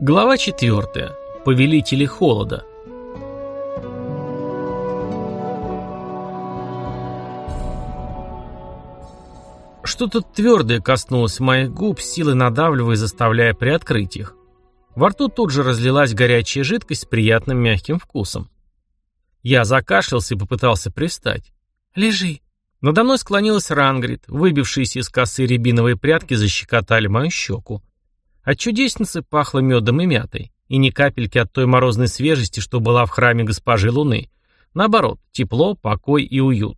Глава 4. Повелители холода. Что-то твердое коснулось моих губ, силой надавливая и заставляя приоткрыть их. Во рту тут же разлилась горячая жидкость с приятным мягким вкусом. Я закашлялся и попытался привстать. «Лежи». Надо мной склонилась Рангрид, выбившиеся из косы рябиновые прядки защекотали мою щеку. От чудесницы пахло медом и мятой, и ни капельки от той морозной свежести, что была в храме госпожи Луны. Наоборот, тепло, покой и уют.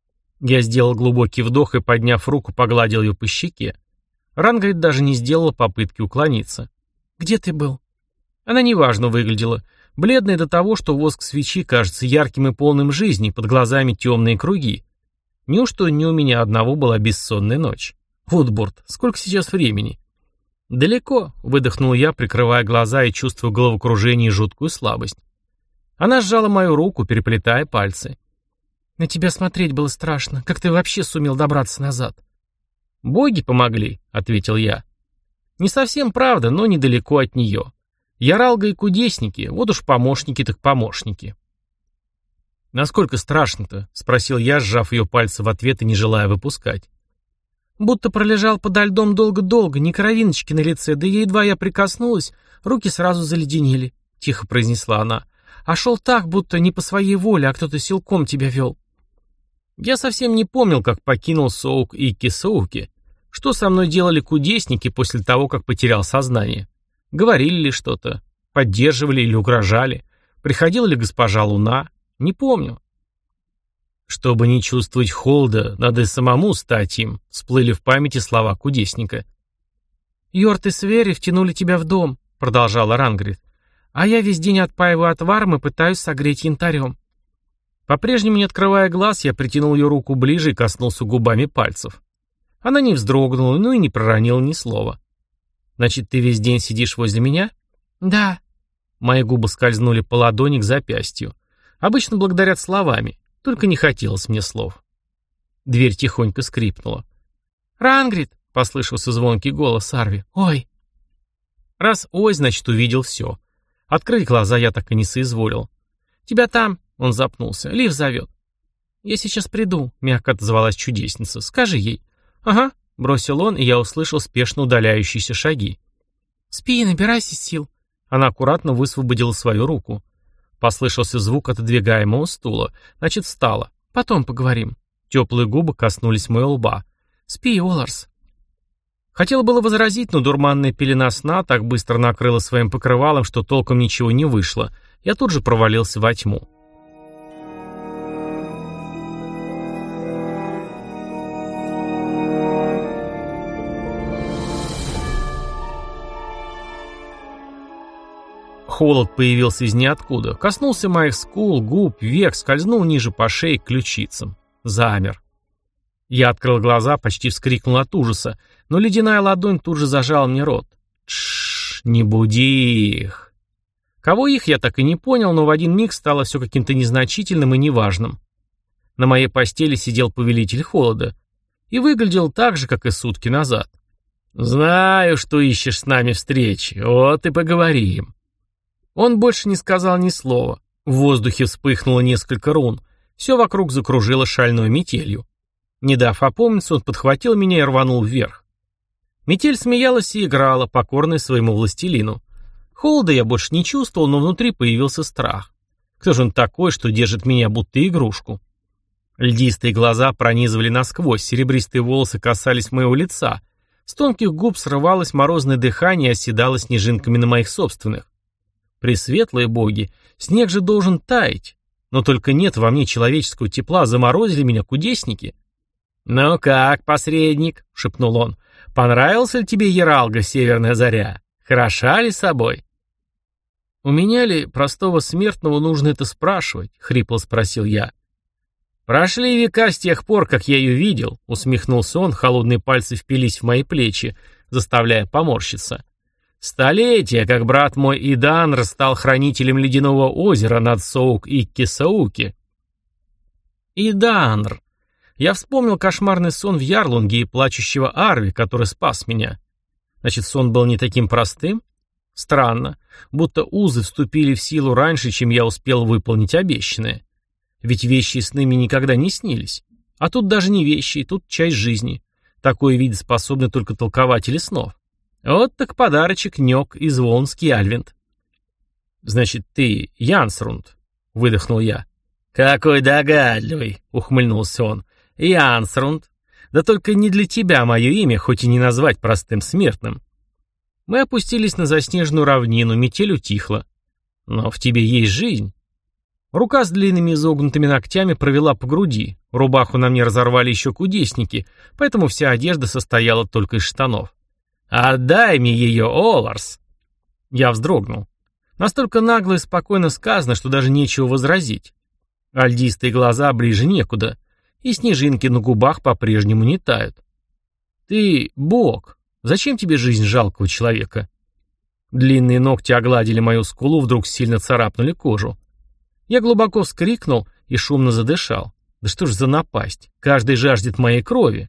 Я сделал глубокий вдох и, подняв руку, погладил ее по щеке. Рангрид даже не сделала попытки уклониться. «Где ты был?» Она неважно выглядела, бледная до того, что воск свечи кажется ярким и полным жизни, под глазами темные круги. Неужто не у меня одного была бессонная ночь? Вудборд, сколько сейчас времени? «Далеко», — выдохнул я, прикрывая глаза и чувствуя головокружение и жуткую слабость. Она сжала мою руку, переплетая пальцы. «На тебя смотреть было страшно. Как ты вообще сумел добраться назад?» «Боги помогли», — ответил я. «Не совсем правда, но недалеко от нее. Яралга и кудесники, вот уж помощники так помощники». «Насколько страшно-то?» — спросил я, сжав ее пальцы в ответ и не желая выпускать. «Будто пролежал подо льдом долго-долго, ни кровиночки на лице, да едва я прикоснулась, руки сразу заледенели», — тихо произнесла она. «А шел так, будто не по своей воле, а кто-то силком тебя вел». Я совсем не помнил, как покинул Соук и Кисоуки. Что со мной делали кудесники после того, как потерял сознание? Говорили ли что-то? Поддерживали или угрожали? Приходила ли госпожа Луна? Не помню. «Чтобы не чувствовать холода, надо и самому стать им», — всплыли в памяти слова кудесника. «Йорт и Свери втянули тебя в дом», — продолжала Рангрид. «А я весь день отпаиваю отваром и пытаюсь согреть янтарем». По-прежнему не открывая глаз, я притянул ее руку ближе и коснулся губами пальцев. Она не вздрогнула, но и не проронила ни слова. «Значит, ты весь день сидишь возле меня?» «Да». Мои губы скользнули по ладони к запястью. Обычно благодарят словами. Только не хотелось мне слов. Дверь тихонько скрипнула. «Рангрид!» — послышался звонкий голос Арви. «Ой!» Раз «ой», значит, увидел все. Открыть глаза я так и не соизволил. «Тебя там!» — он запнулся. «Лив зовет». «Я сейчас приду», — мягко отозвалась чудесница. «Скажи ей». «Ага», — бросил он, и я услышал спешно удаляющиеся шаги. «Спи, набирайся сил». Она аккуратно высвободила свою руку. Послышался звук отодвигаемого стула. Значит, встала. «Потом поговорим». Теплые губы коснулись моего лба. «Спи, Оларс». Хотела было возразить, но дурманная пелена сна так быстро накрыла своим покрывалом, что толком ничего не вышло. Я тут же провалился во тьму. Холод появился из ниоткуда, коснулся моих скул, губ, век, скользнул ниже по шее к ключицам. Замер. Я открыл глаза, почти вскрикнул от ужаса, но ледяная ладонь тут же зажала мне рот. Тш, не буди их. Кого их, я так и не понял, но в один миг стало все каким-то незначительным и неважным. На моей постели сидел повелитель холода и выглядел так же, как и сутки назад. «Знаю, что ищешь с нами встречи, вот и поговорим». Он больше не сказал ни слова. В воздухе вспыхнуло несколько рун. Все вокруг закружило шальной метелью. Не дав опомниться, он подхватил меня и рванул вверх. Метель смеялась и играла, покорная своему властелину. Холода я больше не чувствовал, но внутри появился страх. Кто же он такой, что держит меня будто игрушку? Льдистые глаза пронизывали насквозь, серебристые волосы касались моего лица. С тонких губ срывалось морозное дыхание и оседало снежинками на моих собственных. Пресветлые боги, снег же должен таять. Но только нет во мне человеческого тепла, заморозили меня кудесники. «Ну как, посредник?» — шепнул он. «Понравился ли тебе Яралга, северная заря? Хороша ли собой?» «У меня ли, простого смертного, нужно это спрашивать?» — хрипло спросил я. «Прошли века с тех пор, как я ее видел», — усмехнулся он, холодные пальцы впились в мои плечи, заставляя поморщиться. «Столетия, как брат мой Иданр стал хранителем ледяного озера над Соук и Кисауки». Иданр. Я вспомнил кошмарный сон в Ярлунге и плачущего Арви, который спас меня. Значит, сон был не таким простым? Странно, будто узы вступили в силу раньше, чем я успел выполнить обещанное. Ведь вещи и сны мне никогда не снились. А тут даже не вещи, тут часть жизни. Такое вид способны только толкователи снов. Вот так подарочек Нёк из Волнский Альвинд. «Значит, ты Янсрунд?» — выдохнул я. «Какой догадливый!» — ухмыльнулся он. «Янсрунд. Да только не для тебя мое имя, хоть и не назвать простым смертным». Мы опустились на заснеженную равнину, метель утихла. «Но в тебе есть жизнь». Рука с длинными изогнутыми ногтями провела по груди. Рубаху на мне разорвали еще кудесники, поэтому вся одежда состояла только из штанов. «Отдай мне ее, Оларс!» Я вздрогнул. Настолько нагло и спокойно сказано, что даже нечего возразить. Альдистые глаза ближе некуда, и снежинки на губах по-прежнему не тают. «Ты бог. Зачем тебе жизнь жалкого человека?» Длинные ногти огладили мою скулу, вдруг сильно царапнули кожу. Я глубоко вскрикнул и шумно задышал. Да что ж за напасть? Каждый жаждет моей крови.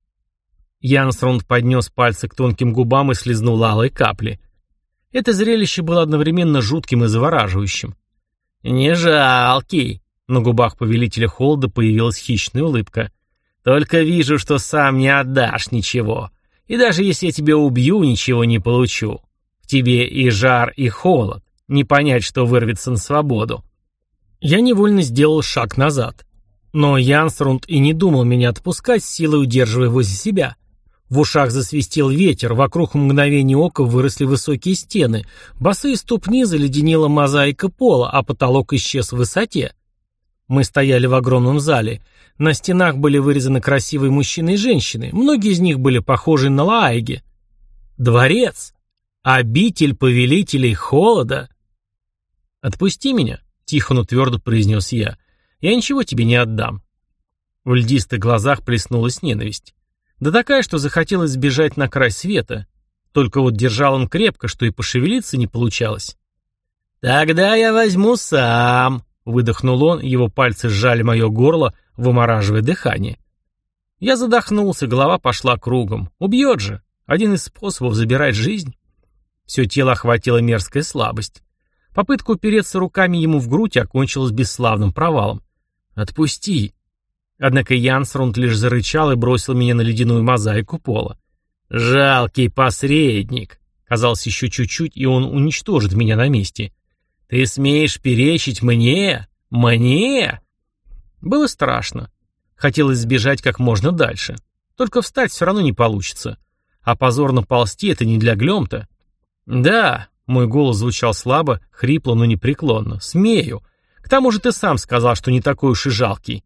Янсрунд поднес пальцы к тонким губам и слизнул алые капли. Это зрелище было одновременно жутким и завораживающим. «Не жалкий!» На губах повелителя холода появилась хищная улыбка. «Только вижу, что сам не отдашь ничего. И даже если я тебя убью, ничего не получу. В тебе и жар, и холод. Не понять, что вырвется на свободу». Я невольно сделал шаг назад. Но Янсрунд и не думал меня отпускать, силой удерживая возле себя. В ушах засвистел ветер, вокруг в мгновение ока выросли высокие стены, босые ступни заледенела мозаика пола, а потолок исчез в высоте. Мы стояли в огромном зале. На стенах были вырезаны красивые мужчины и женщины, многие из них были похожи на Лааиги. Дворец! Обитель повелителей холода! «Отпусти меня», — тихо, но твердо произнес я. «Я ничего тебе не отдам». В льдистых глазах плеснулась ненависть. Да такая, что захотелось сбежать на край света. Только вот держал он крепко, что и пошевелиться не получалось. «Тогда я возьму сам», — выдохнул он, его пальцы сжали мое горло, вымораживая дыхание. Я задохнулся, голова пошла кругом. Убьет же. Один из способов забирать жизнь. Все тело охватила мерзкая слабость. Попытка упереться руками ему в грудь окончилась бесславным провалом. «Отпусти!» Однако Янсрунд лишь зарычал и бросил меня на ледяную мозаику пола. «Жалкий посредник!» Казалось, еще чуть-чуть, и он уничтожит меня на месте. «Ты смеешь перечить мне? Мне?» Было страшно. Хотелось сбежать как можно дальше. Только встать все равно не получится. А позорно ползти — это не для Глёмта. «Да», — мой голос звучал слабо, хрипло, но непреклонно. «Смею. К тому же ты сам сказал, что не такой уж и жалкий».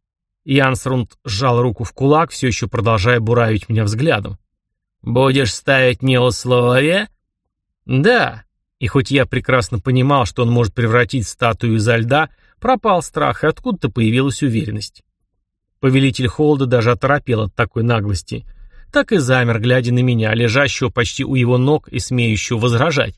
Янсрунд сжал руку в кулак, все еще продолжая буравить меня взглядом. «Будешь ставить мне условия?» «Да». И хоть я прекрасно понимал, что он может превратить статую изо льда, пропал страх, и откуда-то появилась уверенность. Повелитель холода даже оторопел от такой наглости. Так и замер, глядя на меня, лежащего почти у его ног и смеющего возражать.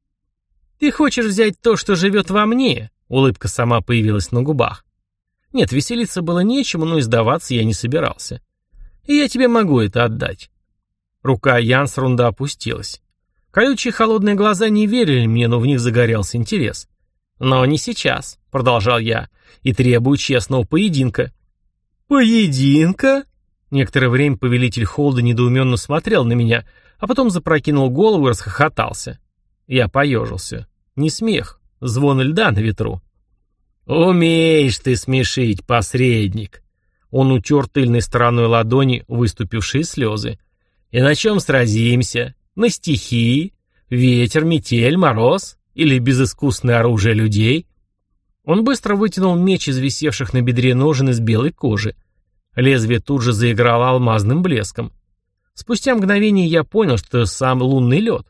«Ты хочешь взять то, что живет во мне?» Улыбка сама появилась на губах. Нет, веселиться было нечему, но и сдаваться я не собирался. И я тебе могу это отдать. Рука Янсрунда опустилась. Колючие холодные глаза не верили мне, но в них загорелся интерес. «Но не сейчас», — продолжал я, — «и требую честного поединка». «Поединка?» Некоторое время повелитель холода недоуменно смотрел на меня, а потом запрокинул голову и расхохотался. Я поежился. Не смех, звон льда на ветру. «Умеешь ты смешить, посредник!» Он утер тыльной стороной ладони выступившие слезы. «И на чем сразимся? На стихии? Ветер, метель, мороз? Или безыскусное оружие людей?» Он быстро вытянул меч из висевших на бедре ножен из белой кожи. Лезвие тут же заиграло алмазным блеском. Спустя мгновение я понял, что это сам лунный лед.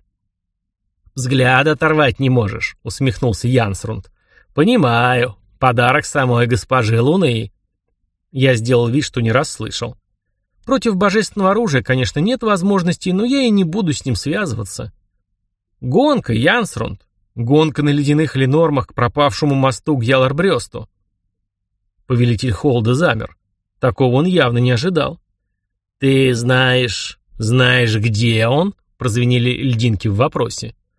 «Взгляд оторвать не можешь», — усмехнулся Янсрунд. «Понимаю. Подарок самой госпожи Луны». Я сделал вид, что не расслышал. Против божественного оружия, конечно, нет возможности, но я и не буду с ним связываться. Гонка, Янсрунд. Гонка на ледяных ленормах к пропавшему мосту Гьяларбрёсту. Повелитель холода замер. Такого он явно не ожидал. «Ты знаешь, где он?» — прозвенели льдинки в вопросе.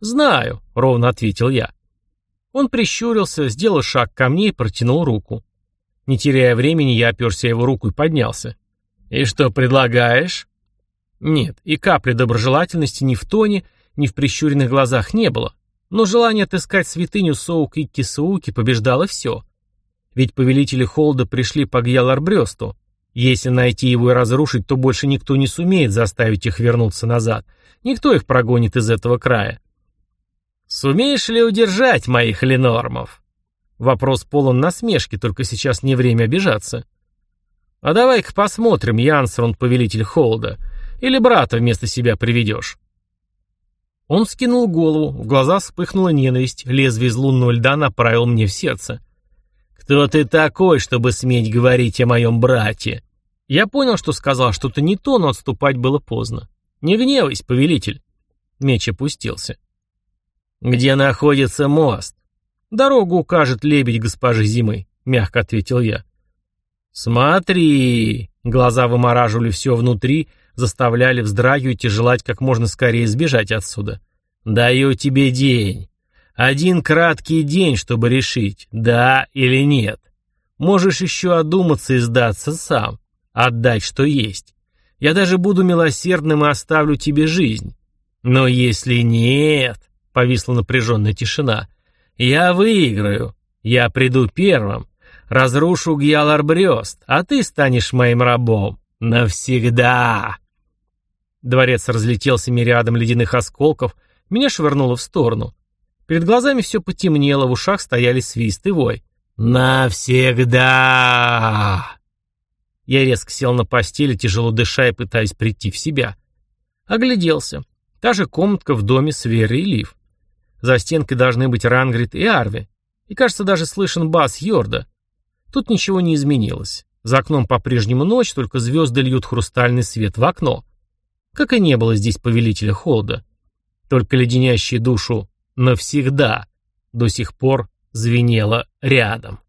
«Знаю», — ровно ответил я. Он прищурился, сделал шаг ко мне и протянул руку. Не теряя времени, я оперся его руку и поднялся. «И что предлагаешь?» Нет, и капли доброжелательности ни в тоне, ни в прищуренных глазах не было. Но желание отыскать святыню Соук-Икки-Сууки побеждало все. Ведь повелители Холда пришли по Гьялар-Брёсту. Если найти его и разрушить, то больше никто не сумеет заставить их вернуться назад. Никто их прогонит из этого края. «Сумеешь ли удержать моих ленормов?» Вопрос полон насмешки, только сейчас не время обижаться. «А давай-ка посмотрим, Янсрон, повелитель Холда. Или брата вместо себя приведешь?» Он вскинул голову, в глаза вспыхнула ненависть, лезвие из лунного льда направил мне в сердце. «Кто ты такой, чтобы сметь говорить о моем брате?» Я понял, что сказал что-то не то, но отступать было поздно. «Не гневайся, повелитель». Меч опустился. «Где находится мост?» «Дорогу укажет лебедь госпожи Зимы», — мягко ответил я. «Смотри!» Глаза вымораживали все внутри, заставляли вздрагивать и желать как можно скорее сбежать отсюда. «Даю тебе день. Один краткий день, чтобы решить, да или нет. Можешь еще одуматься и сдаться сам. Отдать, что есть. Я даже буду милосердным и оставлю тебе жизнь. Но если нет...» Повисла напряженная тишина. «Я выиграю. Я приду первым. Разрушу Гьялар-Брёст, а ты станешь моим рабом. Навсегда!» Дворец разлетелся мириадом ледяных осколков, меня швырнуло в сторону. Перед глазами все потемнело, в ушах стояли свист и вой. «Навсегда!» Я резко сел на постели, тяжело дыша и пытаясь прийти в себя. Огляделся. Та же комнатка в доме с Верой и Лив. За стенкой должны быть Рангрид и Арви. И, кажется, даже слышен бас Йорда. Тут ничего не изменилось. За окном по-прежнему ночь, только звезды льют хрустальный свет в окно. Как и не было здесь повелителя Холда. Только леденящая душу «навсегда» до сих пор звенело рядом.